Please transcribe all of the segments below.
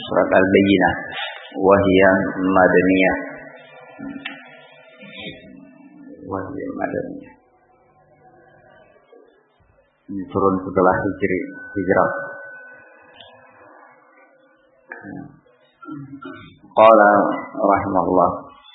surat Al-Bayyinah, wahiyah madaniyah. Ini turun setelah hijrah. Qala rahimahullah.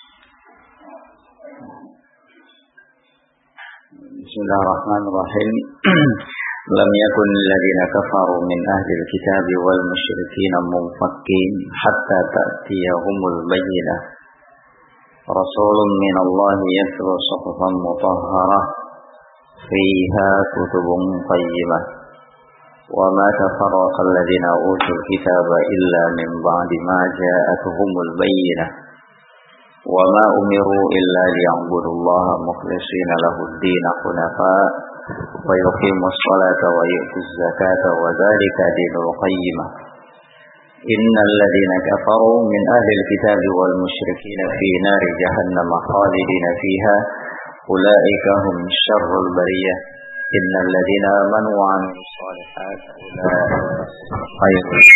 Bismillahirrahmanirrahim. Lam yakun alladhina kafaru min ahli al-kitab wal musyrikin munfakkin hatta ta'tiyahumul bayyinah. Rasulun min Allah yatlu suhufan mutahharah fiha kutubun qayyimah. Wa ma tafarraqa alladhina utul kitaba illa min ba'di ma ja'atuhumul bayyinah. Wa ma umiru illa liya'budullaha mukhlishina lahud-din hunafa wa yuqimus salata wa yu'tuz zakata wa dzalika dinul qayyimah. Innal ladzina kafaru min ahlil kitabi wal musyrikin fi nari jahannam khalidina fiha ulaika hum syarrul bariyah. Innal ladzina amanu wa 'amilus solihati ulaika khairul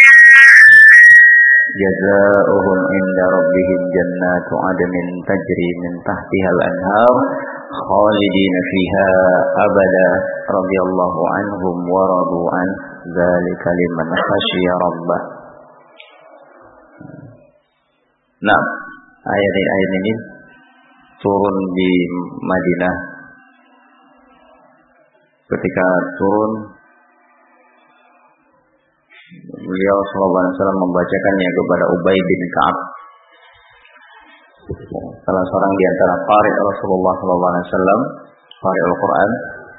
jazaohum inda rabbihim jannatu 'adnin tajri min tahtiha al-anhar khalidina fiha abada radhiyallahu anhum wa radu an dzalika liman khasyiya rabbah. Nah, ayat ini turun di Madinah. Ketika turun, beliau sallallahu alaihi wasallam membacakannya kepada Ubay bin Ka'ab, salah seorang di antara qari Rasulullah sallallahu alaihi wasallam, qari Al-Qur'an.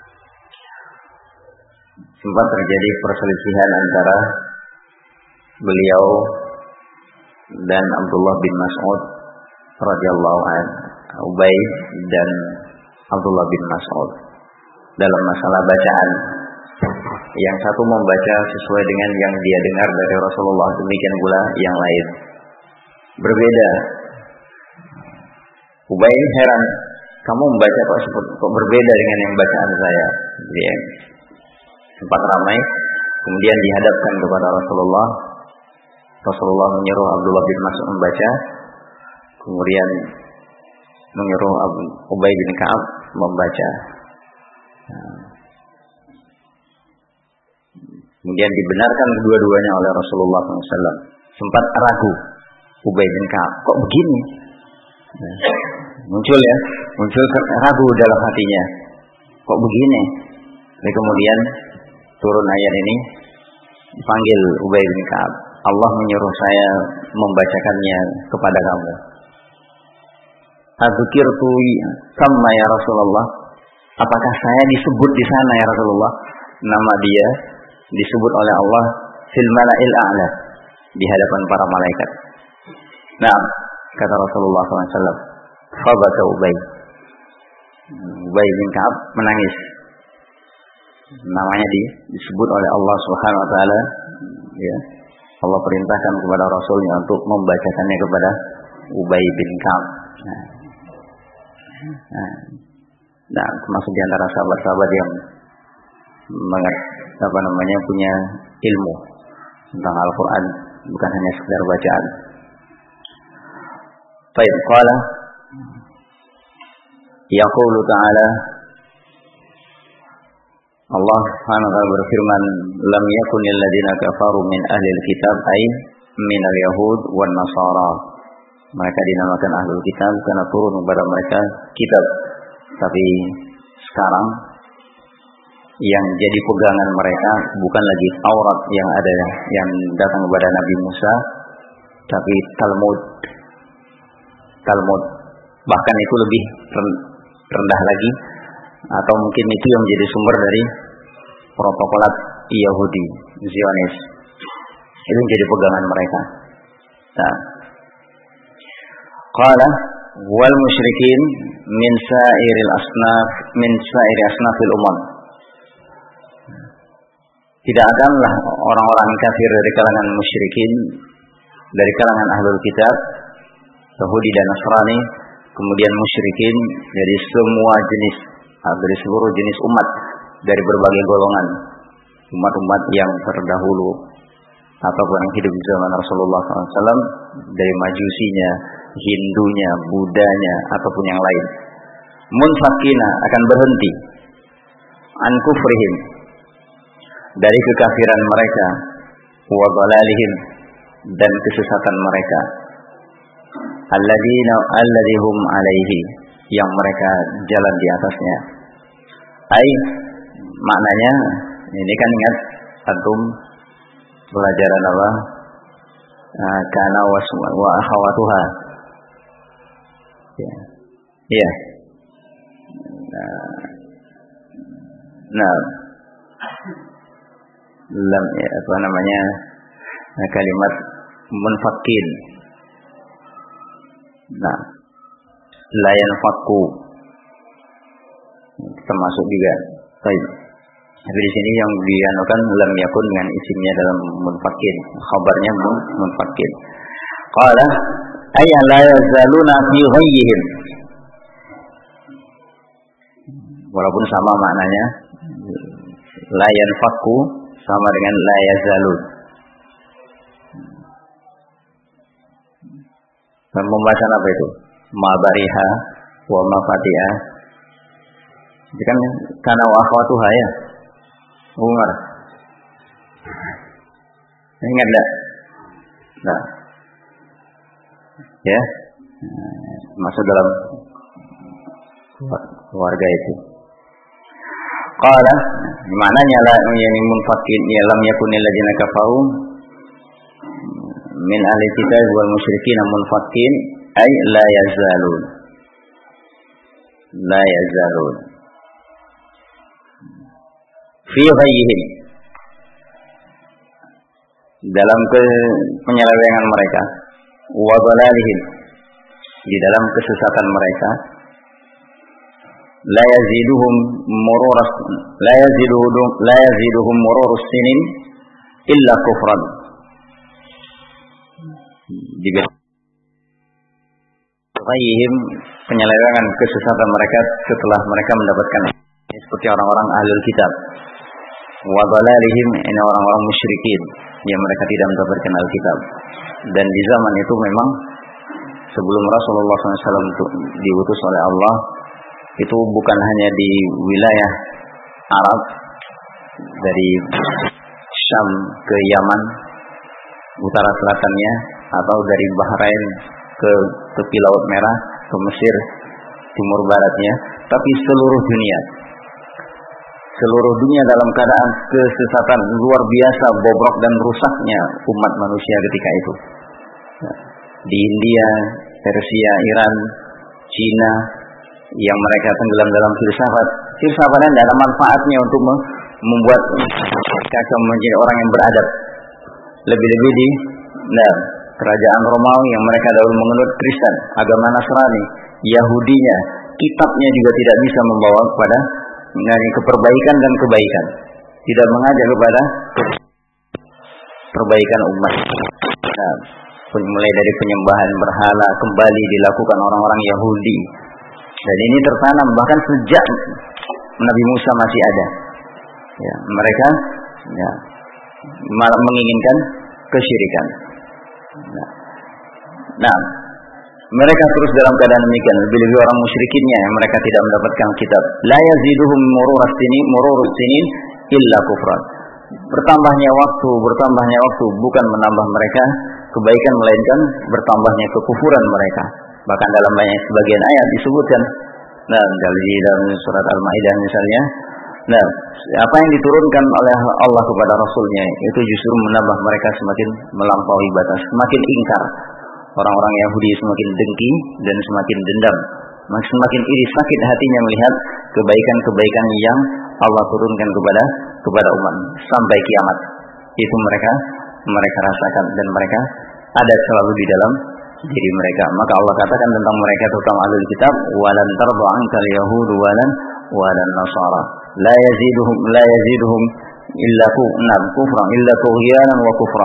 Sempat terjadi perselisihan antara beliau dan Abdullah bin Mas'ud radhiyallahu anhu, Ubay dan Abdullah bin Mas'ud dalam masalah bacaan. Yang satu membaca sesuai dengan yang dia dengar dari Rasulullah, demikian pula yang lain berbeda. Ubay heran, kamu membaca kok berbeda dengan yang bacaan saya. Dia sempat ramai, kemudian dihadapkan kepada Rasulullah. Rasulullah menyuruh Abdullah bin Mas'ud membaca, kemudian menyuruh Ubay bin Ka'ab membaca. Kemudian dibenarkan kedua-duanya oleh Rasulullah SAW. Sempat ragu Ubay bin Ka'ab, kok begini? Muncul ragu dalam hatinya, kok begini? Dan kemudian turun ayat ini, dipanggil Ubay bin Ka'ab. Allah menyuruh saya membacakannya kepada kamu. Adzukirtu sama ya Rasulullah. Apakah saya disebut di sana ya Rasulullah? Nama dia disebut oleh Allah fil mala'il a'la, di hadapan para malaikat. Nah, kata Rasulullah SAW, fabaka Ubay. Ubay bin Ka'ab menangis. Namanya disebut oleh Allah Subhanahu wa taala, ya. Allah perintahkan kepada Rasulnya untuk membacakannya kepada Ubay bin Ka'ab. Nah, termasuk di antara sahabat-sahabat yang punya ilmu tentang Al-Quran, bukan hanya sekedar bacaan. Baik, qala yaqulu ta'ala, Allah Subhanahu wa ta'ala berfirman, lam yakunil ladzina kafaru min ahlil kitab ay minal yahud wan nasara. Mereka dinamakan ahlul kitab karena turun kepada mereka kitab. Tapi sekarang yang jadi pegangan mereka bukan lagi Taurat yang datang kepada Nabi Musa, tapi Talmud. Bahkan itu lebih rendah lagi, atau mungkin itu yang menjadi sumber dari protokolat Yahudi, Zionis. Itu menjadi pegangan mereka. Nah, qala wal musyrikin min sa'iri asnafil umam. Tidak akanlah orang-orang kafir dari kalangan musyrikin, dari kalangan ahlul kitab, Yahudi dan Nasrani, kemudian musyrikin dari semua jenis, dari seluruh jenis umat, dari berbagai golongan, umat-umat yang terdahulu, ataupun yang hidup di zaman Rasulullah SAW, dari Majusinya, Hindunya, Budanya, ataupun yang lain, munfakina, akan berhenti an kufrihim, dari kekafiran mereka, wa dhalalihim, dan kesesatan mereka, alladhum alaihi, yang mereka jalan di atasnya. Maknanya, ini kan ingat antum pelajaran apa? Kana wa akhawatuha. Ya. Nah, lam, apa namanya, kalimat munfakin. Nah, la yanfaku termasuk juga. Baik. Tapi di sini yang dianukan lam yakun dengan isimnya dalam munfakin, khabarnya munfakin. Qala ay la yazaluna fi ghayyihim. Walaupun sama maknanya, la yanfaku sama dengan la yazalun. Pembahasan apa itu? Ma'bariha wa mafatiha. Itu kan kana wa akhwatuha ya. Umar. Ingat enggak? Nah. Ya. Masuk dalam keluarga itu. Qala, maknanya la yani munfakin ya lam yakunil ladzina kafaru min ahli kitab wal musyrikin munfakin ay la yazalun. La yazalun fi ghayyihim, dalam penyelewengan mereka, wa dhalalihim, di dalam kesesatan mereka, la yaziduhum mururus sinin illa kufran. Juga ghayyihim, penyelewengan kesesatan mereka setelah mereka mendapatkan, seperti orang-orang ahlul kitab. Wa dhalalihim, ini orang-orang musyrikin yang mereka tidak mendapatkan Alkitab. Dan di zaman itu memang sebelum Rasulullah SAW diutus oleh Allah, itu bukan hanya di wilayah Arab, dari Syam ke Yaman utara selatannya, atau dari Bahrain ke tepi Laut Merah, ke Mesir timur baratnya, tapi seluruh dunia dalam keadaan kesesatan luar biasa, bobrok dan rusaknya umat manusia ketika itu. Di India, Persia, Iran, Cina, yang mereka tenggelam dalam filsafat tidak ada manfaatnya untuk membuat mereka menjadi orang yang beradab. Lebih-lebih di kerajaan Romawi yang mereka dahulu menganut Kristen, agama Nasrani, Yahudinya, kitabnya juga tidak bisa membawa kepada keperbaikan dan kebaikan, tidak mengajak kepada perbaikan umat. Mulai dari penyembahan berhala kembali dilakukan orang-orang Yahudi, dan ini tertanam bahkan sejak Nabi Musa masih ada. Ya, mereka menginginkan kesyirikan. Nah, mereka terus dalam keadaan demikian, lebih-lebih orang musyrikinnya yang mereka tidak mendapatkan kitab. La yaziduhum mururus sinin illa kufran. Bertambahnya waktu bukan menambah mereka kebaikan, melainkan bertambahnya kekufuran mereka. Bahkan dalam banyak sebagian ayat disebutkan, dalam surat Al-Maidah misalnya, apa yang diturunkan oleh Allah kepada Rasulnya itu justru menambah mereka semakin melampaui batas, semakin ingkar. Orang-orang Yahudi semakin dengki dan semakin dendam, semakin iri, sakit hatinya melihat kebaikan-kebaikan yang Allah turunkan kepada umat sampai kiamat. Itu mereka rasakan dan mereka ada selalu di dalam diri mereka. Maka Allah katakan tentang mereka, terutama ahlul kitab, walan tarda ankal yahudu walan nasara la yaziduhum illa kufran illa tughyanan wa kufra.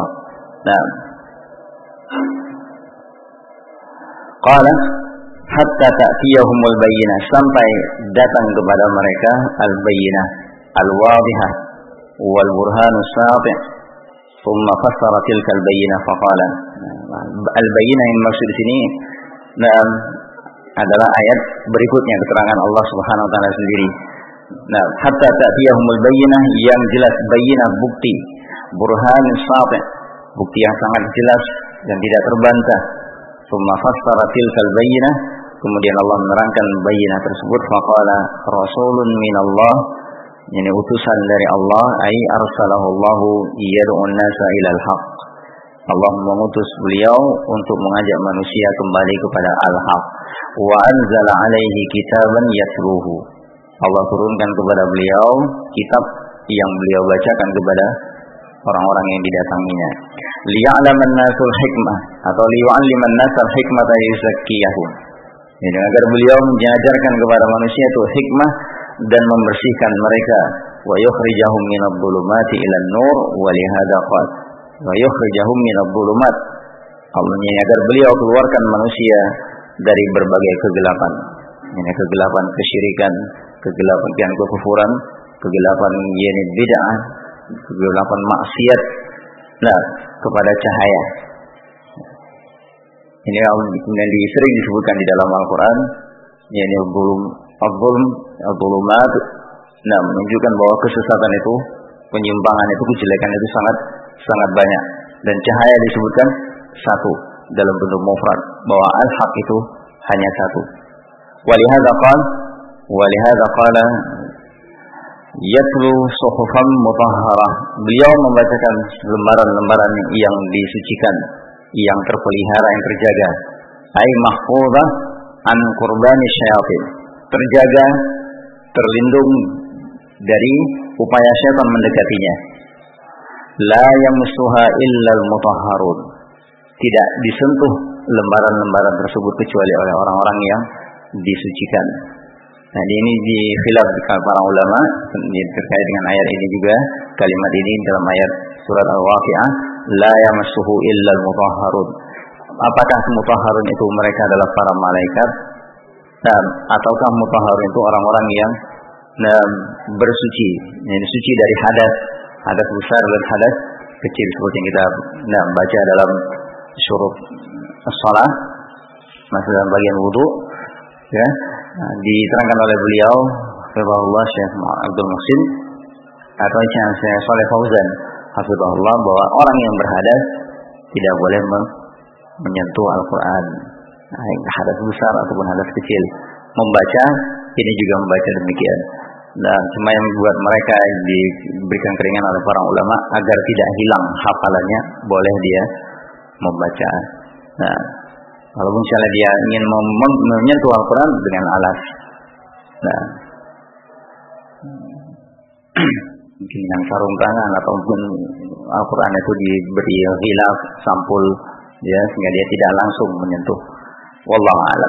Qala hatta ta'tiyahumul bayyinah, sampai datang kepada mereka al-bayyinah al-wadihah wal burhanus sati', Thumma fassara tilkal bayyinah faqala. Al-bayyinah yang maksud di sini adalah ayat berikutnya, keterangan Allah Subhanahu wa taala sendiri. Hatta ta'tiyahumul bayyinah, yang jelas bayyinah, bukti, burhan sati', bukti yang sangat jelas dan tidak terbantah. Thumma fassara tilkal bayyinah, kemudian Allah menerangkan bayyinah tersebut, faqala rasulun minallah, ini utusan dari Allah, ai arsalahu Allahu yad'un nasa ilal haqq. Allah mengutus beliau untuk mengajak manusia kembali kepada al-haq. Wa anzala alaihi kitaban yatluhu. Allah turunkan kepada beliau kitab yang beliau bacakan kepada orang-orang yang didatanginya. Liya'laman nasul hikmah atau liyu'alliman nasal hikmata yuzakkiyahum. Ini agar beliau mengajarkan kepada manusia itu hikmah dan membersihkan mereka. Wa yukhrijahum minadh dhulumati ilan nur wa lihadza qala wa yukhrijahum minadh dhulumat. Allah agar beliau keluarkan manusia dari berbagai kegelapan. Ini kegelapan kesyirikan, kegelapan kekufuran, kegelapan bid'ah, kegelapan maksiat, kepada cahaya. Ini yang sering disebutkan di dalam Al-Quran, yakni al-dhulumat, menunjukkan bahwa kesesatan itu, penyimpangan itu, kejelekan itu sangat banyak. Dan cahaya disebutkan satu dalam bentuk mufrad, bahwa al-haq itu hanya satu. Walihada qala yatlu suhufan mutahharah. Beliau membacakan lembaran-lembaran yang disucikan, yang terpelihara, yang terjaga. Ai mahfuzah an qurbani syayatin. Terjaga, terlindung dari upaya syaitan mendekatinya. La yamassuha illa al-mutahharun. Tidak disentuh lembaran-lembaran tersebut kecuali oleh orang-orang yang disucikan. Nah, ini di khilaf para ulama terkait dengan ayat ini juga. Kalimat ini dalam ayat surat Al-Waqi'ah, la yamassuhu illa al-mutahharun. Apakah mutahharun itu mereka adalah para malaikat, ataukah mutahharun itu orang-orang yang bersuci, yang suci dari hadas besar dan hadas kecil, seperti yang kita baca dalam syurut shalah, masih dalam bagian wudu, ya. Diterangkan oleh beliau hafizahullah Syekh Abdul Muhsin atau Syekh Shalih Fauzan hafizahullah, bahwa orang yang berhadas tidak boleh menyentuh Al-Quran, hadas besar ataupun hadas kecil. Membaca ini juga membaca demikian. Dan cuma yang membuat mereka diberikan keringan oleh para ulama agar tidak hilang hafalannya, boleh dia membaca. Nah, walaupun misalnya dia ingin menyentuh Al-Quran dengan alas, mungkin yang sarung tangan ataupun Al-Quran itu diberi hilaf, sampul, ya, sehingga dia tidak langsung menyentuh. Wallahu a'lam.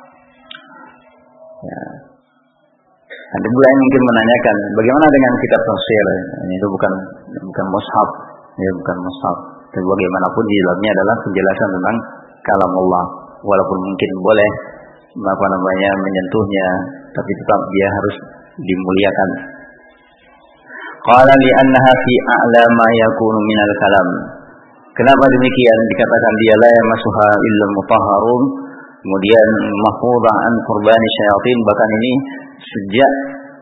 Ya. Ada pula yang mungkin menanyakan, bagaimana dengan kitab tafsir? Ini itu bukan mushaf, ya, bukan mushaf. Dan bagaimanapun di dalamnya adalah penjelasan tentang kalam Allah. Walaupun mungkin boleh menyentuhnya, tapi tetap dia harus dimuliakan. Qala li annaha fi a'la ma yakunu minal kalam. Kenapa demikian? Dikatakan dia la yamassuha illa mutahharun, kemudian mahfuzah an qurbani syayatin, bahkan ini sejak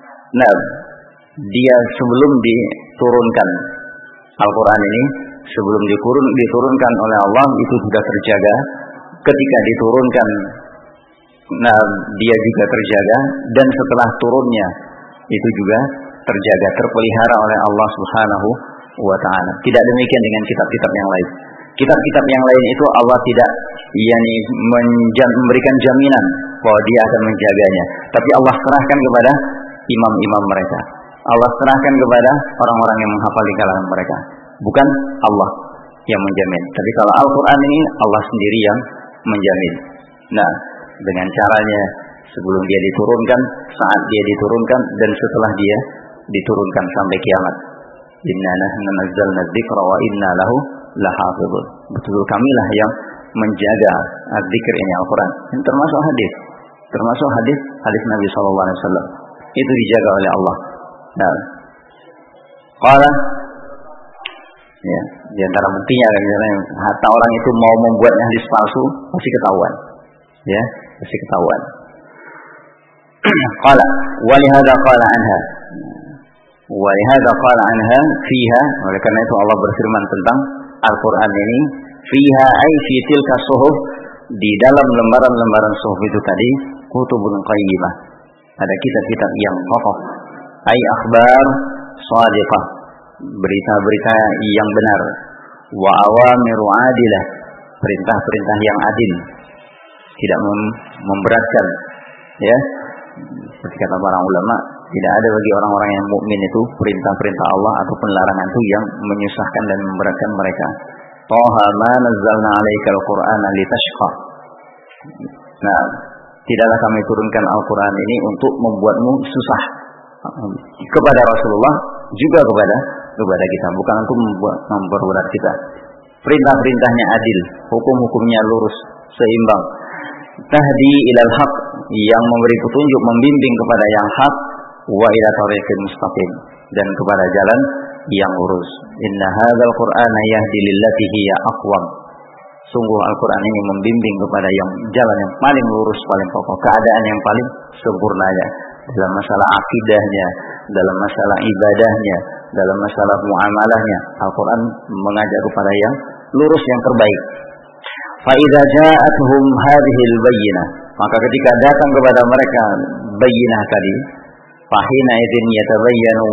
dia sebelum diturunkan Al-Quran ini, sebelum diturunkan oleh Allah itu sudah terjaga. Ketika diturunkan, dia juga terjaga, dan setelah turunnya itu juga terjaga, terpelihara oleh Allah Subhanahu wa ta'ala. Tidak demikian dengan kitab-kitab yang lain. Kitab-kitab yang lain itu Allah tidak memberikan jaminan bahwa dia akan menjaganya, tapi Allah serahkan kepada imam-imam mereka. Allah serahkan kepada orang-orang yang menghafal di kalangan mereka. Bukan Allah yang menjamin. Tapi kalau Al-Quran ini Allah sendiri yang menjamin. Nah, dengan caranya sebelum dia diturunkan, saat dia diturunkan, dan setelah dia diturunkan sampai kiamat. Inna nahnu nazzalna dzikra wa inna lahu lahafizun. Betul kamilah yang menjaga dzikir ini, Al-Quran. Ini termasuk hadis Nabi sallallahu alaihi wasallam. Itu dijaga oleh Allah. Nah, qala, Ya, di antara buktinya misalnya hatta orang itu mau membuat hadis palsu pasti ketahuan. Ya, pasti ketahuan. Qala wa lihadza qala anha. Wa lihadza qala anha fiha, oleh karena itu Allah berfirman tentang Al-Qur'an ini, fiha ay fi tilka suhuf, di dalam lembaran-lembaran suhuf itu tadi, kutubun qayyimah. Ada kitab-kitab yang kokoh. Ay akhbar shadiqah, berita-berita yang benar. Wa awamiru adilah, perintah-perintah yang adil, tidak memberatkan. Ya, seperti kata para ulama, tidak ada bagi orang-orang yang mukmin itu perintah-perintah Allah ataupun larangan itu yang menyusahkan dan memberatkan mereka. Taha ma nazzalna 'alaikal Qur'ana litashqa. Nah, tidaklah kami turunkan Al-Qur'an ini untuk membuatmu susah. Kepada Rasulullah juga kepada kita, bukan untuk memperberat kita. Perintah-perintahnya adil, hukum-hukumnya lurus, seimbang. Tahdi ilal haq, yang memberi petunjuk, membimbing kepada yang hak, wa ila thariqil mustaqim, dan kepada jalan yang lurus. Inna hadzal Qur'ana yahdi lillati hiya aqwam. Sungguh Al-Qur'an ini membimbing kepada yang jalan yang paling lurus, paling kokoh, keadaan yang paling sempurnanya dalam masalah akidahnya, dalam masalah ibadahnya, dalam masalah muamalahnya. Al-Qur'an mengajak kepada yang lurus, yang terbaik. Fa idza ja'atuhum hadhil bayyinah, maka ketika datang kepada mereka bayyinah tadi, fahina idzin yatabayyanu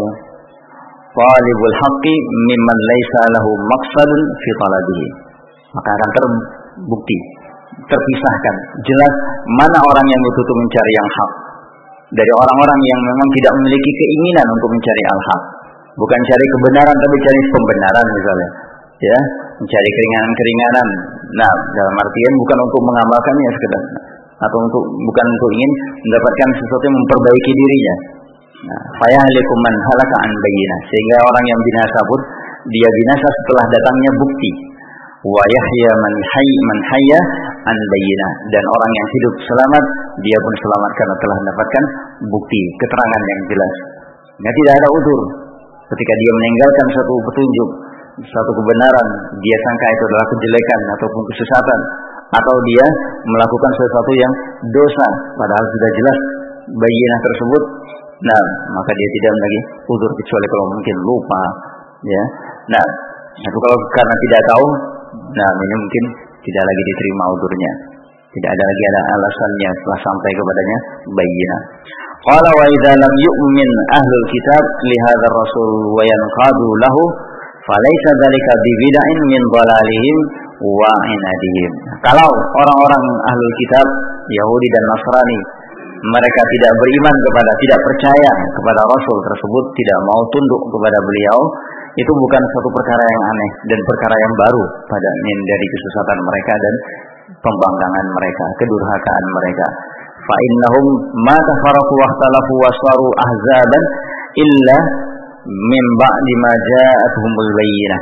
talibul haqqi mimman laisa lahu maqsadun fi talabihi, maka akan terbukti, terpisahkan jelas mana orang yang betul-betul mencari yang hak dari orang-orang yang memang tidak memiliki keinginan untuk mencari al-haq, bukan cari kebenaran tapi cari pembenaran misalnya, ya, mencari keringanan-keringanan. Nah, dalam artian bukan untuk mengamalkannya sekedar, atau bukan untuk ingin mendapatkan sesuatu yang memperbaiki dirinya. Nah, fayahlikum man halaka an bayyinah, sehingga orang yang binasa pun dia binasa setelah datangnya bukti. Wa yahya man hayya an bayyinah, dan orang yang hidup selamat dia pun selamat karena telah mendapatkan bukti, keterangan yang jelas. Ya, tidak ada udzur ketika dia meninggalkan satu petunjuk, satu kebenaran, dia sangka itu adalah kejelekan ataupun kesesatan, atau dia melakukan sesuatu yang dosa padahal sudah jelas bayyinah tersebut. Nah, maka dia tidak lagi udzur, kecuali kalau mungkin lupa, ya. Nah, kalau karena tidak tahu, nah ini mungkin tidak lagi diterima udzurnya, tidak ada lagi ada alasannya setelah sampai kepadanya bayyinah. Qala wa idza lam yu'min ahlul kitab li hadzal rasul wa yanqadu lahu falaysa dzalika bibid'in min dhalalihim wa inadihim. Kalau orang-orang ahlul kitab Yahudi dan Nasrani mereka tidak beriman kepada, tidak percaya kepada Rasul tersebut, tidak mau tunduk kepada beliau, itu bukan suatu perkara yang aneh dan perkara yang baru pada dari kesesatan mereka dan pembangkangan mereka, kedurhakaan mereka. Fa innahum ma tafarraqu wa ikhtalafu wa saru ahzaban illa min ba'di ma ja'atuhumul bayyinah.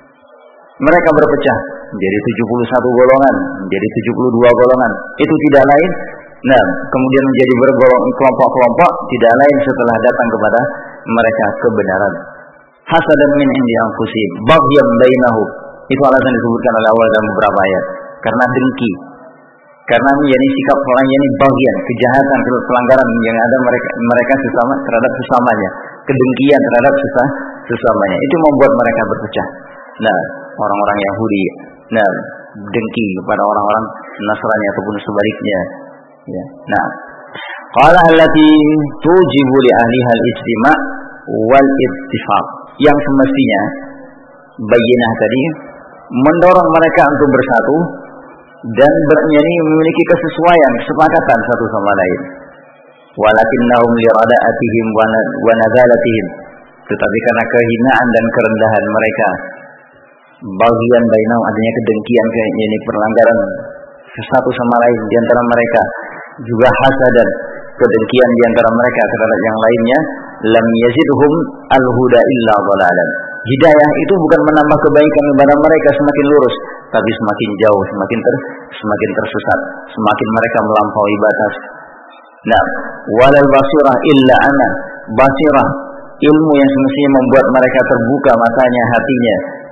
Mereka berpecah menjadi 71 golongan, menjadi 72 golongan. Itu tidak lain, nah, kemudian menjadi kelompok-kelompok, tidak lain setelah datang kepada mereka kebenaran. Hasadan min indi anfusihim, baghyan bainahum. Itu alasan disebutkan oleh Allah dalam beberapa ayat. Karena dengki. Karena yakni sikap orang yakni baghyan, kejahatan, pelanggaran yang ada mereka sesama terhadap sesamanya, kedengkian terhadap sesamanya. Itu membuat mereka berpecah. Nah, orang-orang Yahudi, nah, dengki kepada orang-orang Nasrani ataupun sebaliknya. Ya. Nah, qala allati tujibu li ahliha al-ijtima' wal ittifaq, yang semestinya bayyinah tadi mendorong mereka untuk bersatu dan memiliki kesesuaian, kesepakatan satu sama lain. Walakinnahum li rada'atihim wa nazalatihim, tetapi karena kehinaan dan kerendahan mereka, bagian bainahum, adanya kedengkian, yakni perlanggaran satu sama lain di antara mereka, juga hasadan, kedengkian di antara mereka terhadap yang lainnya, lam yazidhum al-huda illa dhalalan. Hidayah itu bukan menambah kebaikan kepada mereka semakin lurus, tapi semakin jauh, semakin tersesat, semakin mereka melampaui batas. Nah, walal basirah illa ana, basirah, ilmu yang semestinya membuat mereka terbuka matanya, hatinya,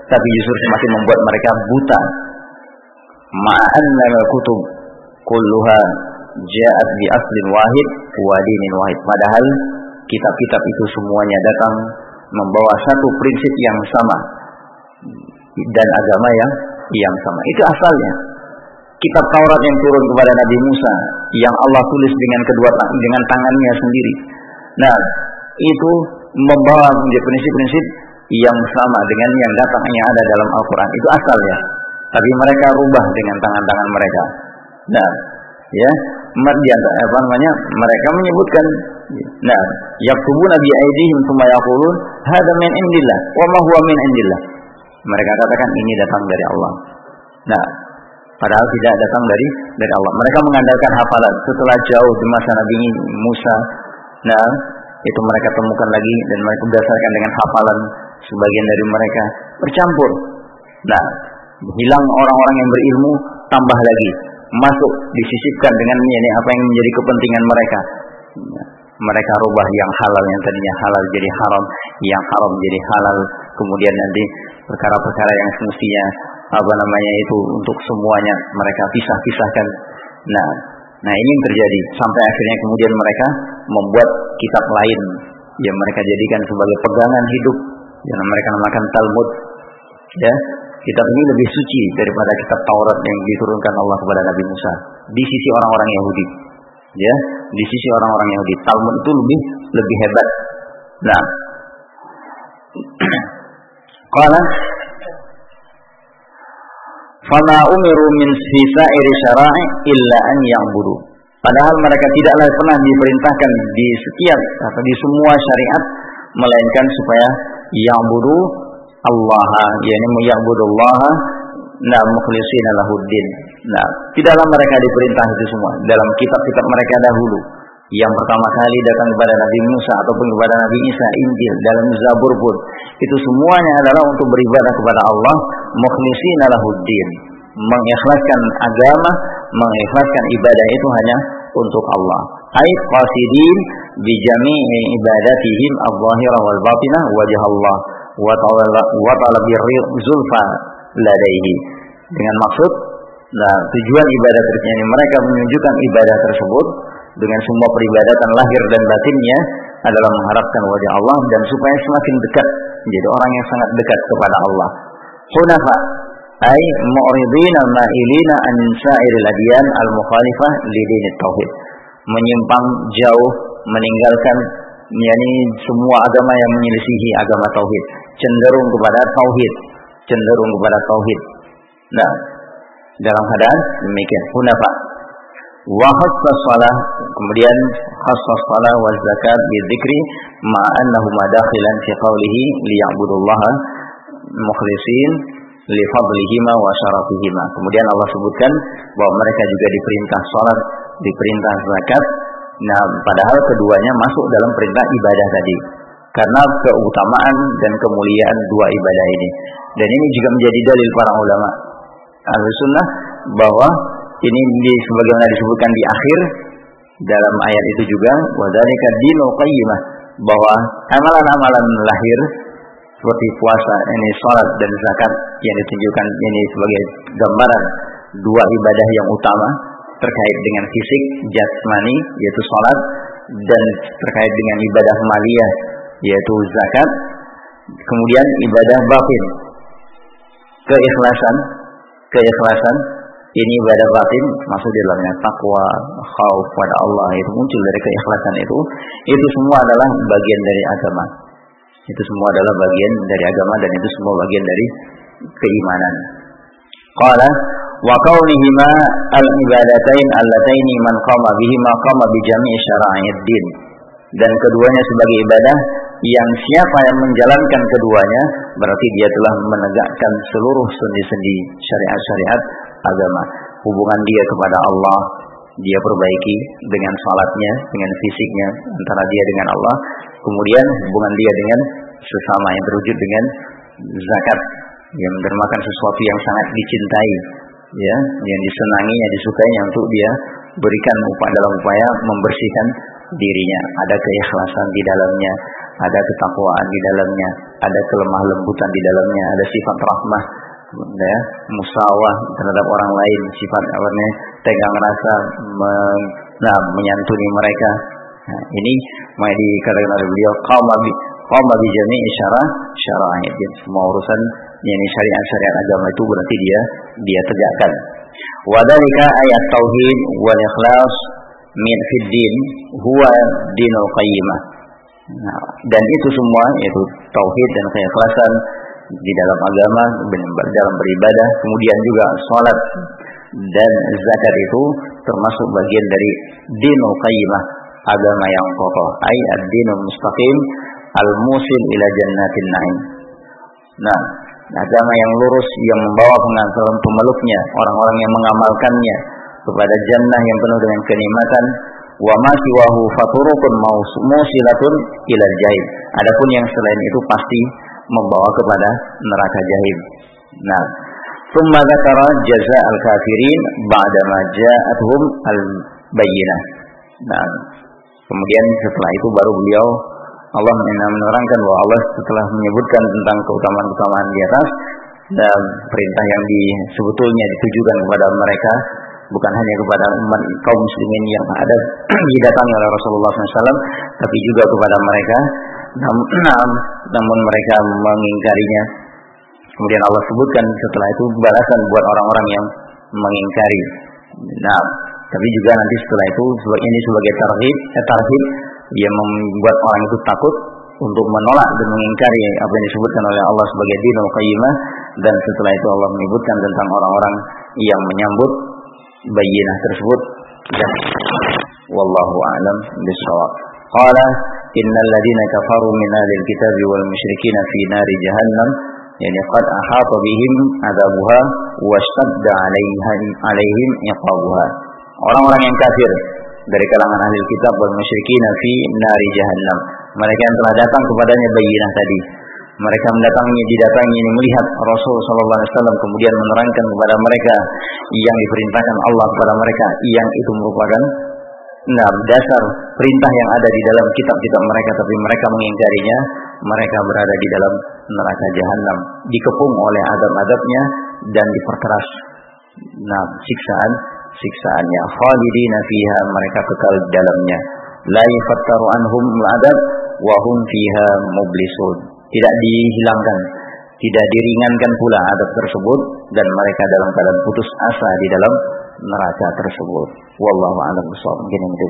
tapi justru semakin membuat mereka buta. Ma'anna al-kutub kulluha ja'at bi aslin wahid wa dinin wahid. Padahal kitab-kitab itu semuanya datang membawa satu prinsip yang sama dan agama yang sama. Itu asalnya. Kitab Taurat yang turun kepada Nabi Musa yang Allah tulis dengan tangannya sendiri. Nah, itu membawa prinsip-prinsip yang sama dengan yang ada dalam Al-Quran. Itu asalnya. Tapi mereka rubah dengan tangan-tangan mereka. Nah, ya, mereka menyebutkan, nah, yaktubuna bi aydihim tsumma yaqulun hadza min indillah wa ma huwa min indillah. Mereka katakan ini datang dari Allah. Nah, padahal tidak datang dari Allah. Mereka mengandalkan hafalan. Setelah jauh di masa Nabi Musa, nah, itu mereka temukan lagi dan mereka berdasarkan dengan hafalan sebagian dari mereka bercampur. Nah, hilang orang-orang yang berilmu, tambah lagi masuk disisipkan dengan ini apa yang menjadi kepentingan mereka. Mereka rubah yang halal, yang tadinya halal jadi haram, yang haram jadi halal. Kemudian nanti perkara-perkara yang semestinya itu untuk semuanya mereka pisahkan. Nah ini yang terjadi sampai akhirnya kemudian mereka membuat kitab lain yang mereka jadikan sebagai pegangan hidup yang mereka namakan Talmud. Ya, kitab ini lebih suci daripada kitab Taurat yang diturunkan Allah kepada Nabi Musa di sisi orang-orang Yahudi. Ya, di sisi orang-orang Yahudi Talmud itu lebih hebat. Nah, qala fama umiru min sa'iri syara'i illa an ya'budu. Padahal mereka tidaklah pernah diperintahkan di setiap atau di semua syariat melainkan supaya ya'budu Allah, yakni ya'budullah mukhlishina lahuddin. Nah, tidaklah mereka diperintah itu semua dalam kitab-kitab mereka dahulu. Yang pertama kali datang kepada Nabi Musa ataupun kepada Nabi Isa, Injil, dalam Zabur pun itu semuanya adalah untuk beribadah kepada Allah, mukhlishina lahuddin, mengikhlaskan agama, mengikhlaskan ibadah itu hanya untuk Allah. Ai qasidin bi jami'i ibadatihim adh-dhahirah wal batinah wajh Allah wa talabir zulfa ladaihi. Dengan maksud, tujuan ibadah tersebut mereka menunjukkan ibadah tersebut dengan semua peribadatan lahir dan batinnya adalah mengharapkan wajah Allah dan supaya semakin dekat menjadi orang yang sangat dekat kepada Allah. Hunafa ay mu'ridina ma'ilina an sa'iril adyan al-mukhalifah li dinit tauhid. Menyimpang jauh, meninggalkan semua agama yang menyelisihi agama tauhid, cenderung kepada tauhid. Nah, dalam keadaan demikian hunafa. Wa khassas shalah, kemudian khassas shalah wa zakat bi dzikri ma annahu madakhilan fi qawlihi liya'budullaha mukhlishin li fadlihima wa syarafihima. Kemudian Allah sebutkan bahwa mereka juga diperintah salat, diperintah zakat. Nah, padahal keduanya masuk dalam perintah ibadah tadi. Karena keutamaan dan kemuliaan dua ibadah ini. Dan ini juga menjadi dalil para ulama Ahlussunnah bahwa ini sebagaimana disebutkan di akhir dalam ayat itu juga, wa dzalika dinul qayyimah, bahwa amalan-amalan lahir seperti puasa, ini salat dan zakat yang ditunjukkan ini sebagai gambaran dua ibadah yang utama terkait dengan fisik jasmani yaitu salat, dan terkait dengan ibadah maliyah yaitu zakat. Kemudian ibadah batin, keikhlasan ini ibadah batin, maksud di dalamnya takwa, khauf pada Allah, itu muncul dari keikhlasan itu semua adalah bagian dari agama. Itu semua adalah bagian dari agama dan itu semua bagian dari keimanan. Qala wa kaunihima al-ibadatain allataini man qama bihima qama bi jami'i syara'id din. Dan keduanya sebagai ibadah yang siapa yang menjalankan keduanya berarti dia telah menegakkan seluruh sendi-sendi syariat-syariat agama. Hubungan dia kepada Allah dia perbaiki dengan salatnya, dengan fisiknya antara dia dengan Allah. Kemudian hubungan dia dengan sesama yang terwujud dengan zakat, yang merupakan sesuatu yang sangat dicintai, ya, yang disenangi, yang disukainya untuk dia berikan dalam upaya membersihkan dirinya, ada keikhlasan di dalamnya, ada ketakwaan di dalamnya, ada kelemah lembutan di dalamnya, ada sifat rahmah, ya, musawah terhadap orang lain, sifat tegang rasa, menyantuni mereka. Nah, ini mau dikatakan oleh beliau qama bi jami'i syara'id. Semua urusan yakni syariat-syariat agama itu berarti dia tegakkan. Wa dzalika ayat tauhid wal ikhlas min fid din huwa dinul qayyimah. Nah, dan itu semua yaitu tauhid dan keikhlasan di dalam agama, dalam beribadah, kemudian juga salat dan zakat itu termasuk bagian dari dinul qayyimah, agama yang kokoh, ai ad-dinul mustaqim al-musil ila jannatin na'im. Nah, agama yang lurus yang membawa pemeluknya, orang-orang yang mengamalkannya kepada jannah yang penuh dengan kenikmatan. Wa ma siwahu faturukun musilatun ila jahim. Adapun yang selain itu pasti membawa kepada neraka jahim. Nah, thumma dzakara jazaa al-kafirin ba'da ma ja'atuhum al-bayyinah. Nah, kemudian setelah itu baru beliau Allah menerangkan bahwa Allah setelah menyebutkan tentang keutamaan-keutamaan di atas dan perintah yang sebetulnya ditujukan kepada mereka, bukan hanya kepada umat kaum muslimin yang ada didatangi oleh Rasulullah SAW, tapi juga kepada mereka, namun mereka mengingkarinya. Kemudian Allah sebutkan setelah itu balasan buat orang-orang yang mengingkari. Nah, tapi juga nanti setelah itu ini sebagai tarhib yang membuat orang itu takut untuk menolak dan mengingkari apa yang disebutkan oleh Allah sebagai dinul qayyimah. Dan setelah itu Allah menyebutkan tentang orang-orang yang menyambut bayyinah tersebut. Dan wallahu a'lam bishawab. Qala innal ladina kafaru min ahlil kitabi wal musyrikin fi nari jahannam, yani qad ahata bihim adabuha washtadda alaihim iqabuha. Orang-orang yang kafir dari kalangan ahli kitab wal musyrikin fi nari jahannam, mereka yang telah datang kepadanya bayyinah tadi, mereka didatangi melihat Rasul sallallahu alaihi wasallam, kemudian menerangkan kepada mereka yang diperintahkan Allah kepada mereka, yang itu merupakan dasar perintah yang ada di dalam kitab-kitab mereka, tapi mereka mengingkarinya. Mereka berada di dalam neraka jahannam, dikepung oleh azab-azabnya dan diperkeras siksaannya. Khalidina fiha, mereka kekal di dalamnya. La yafattaru anhum al-adab wa hum fiha mublisun. Tidak dihilangkan, tidak diringankan pula adab tersebut, dan mereka dalam keadaan putus asa di dalam neraka tersebut. Wallahu a'lam bishawab.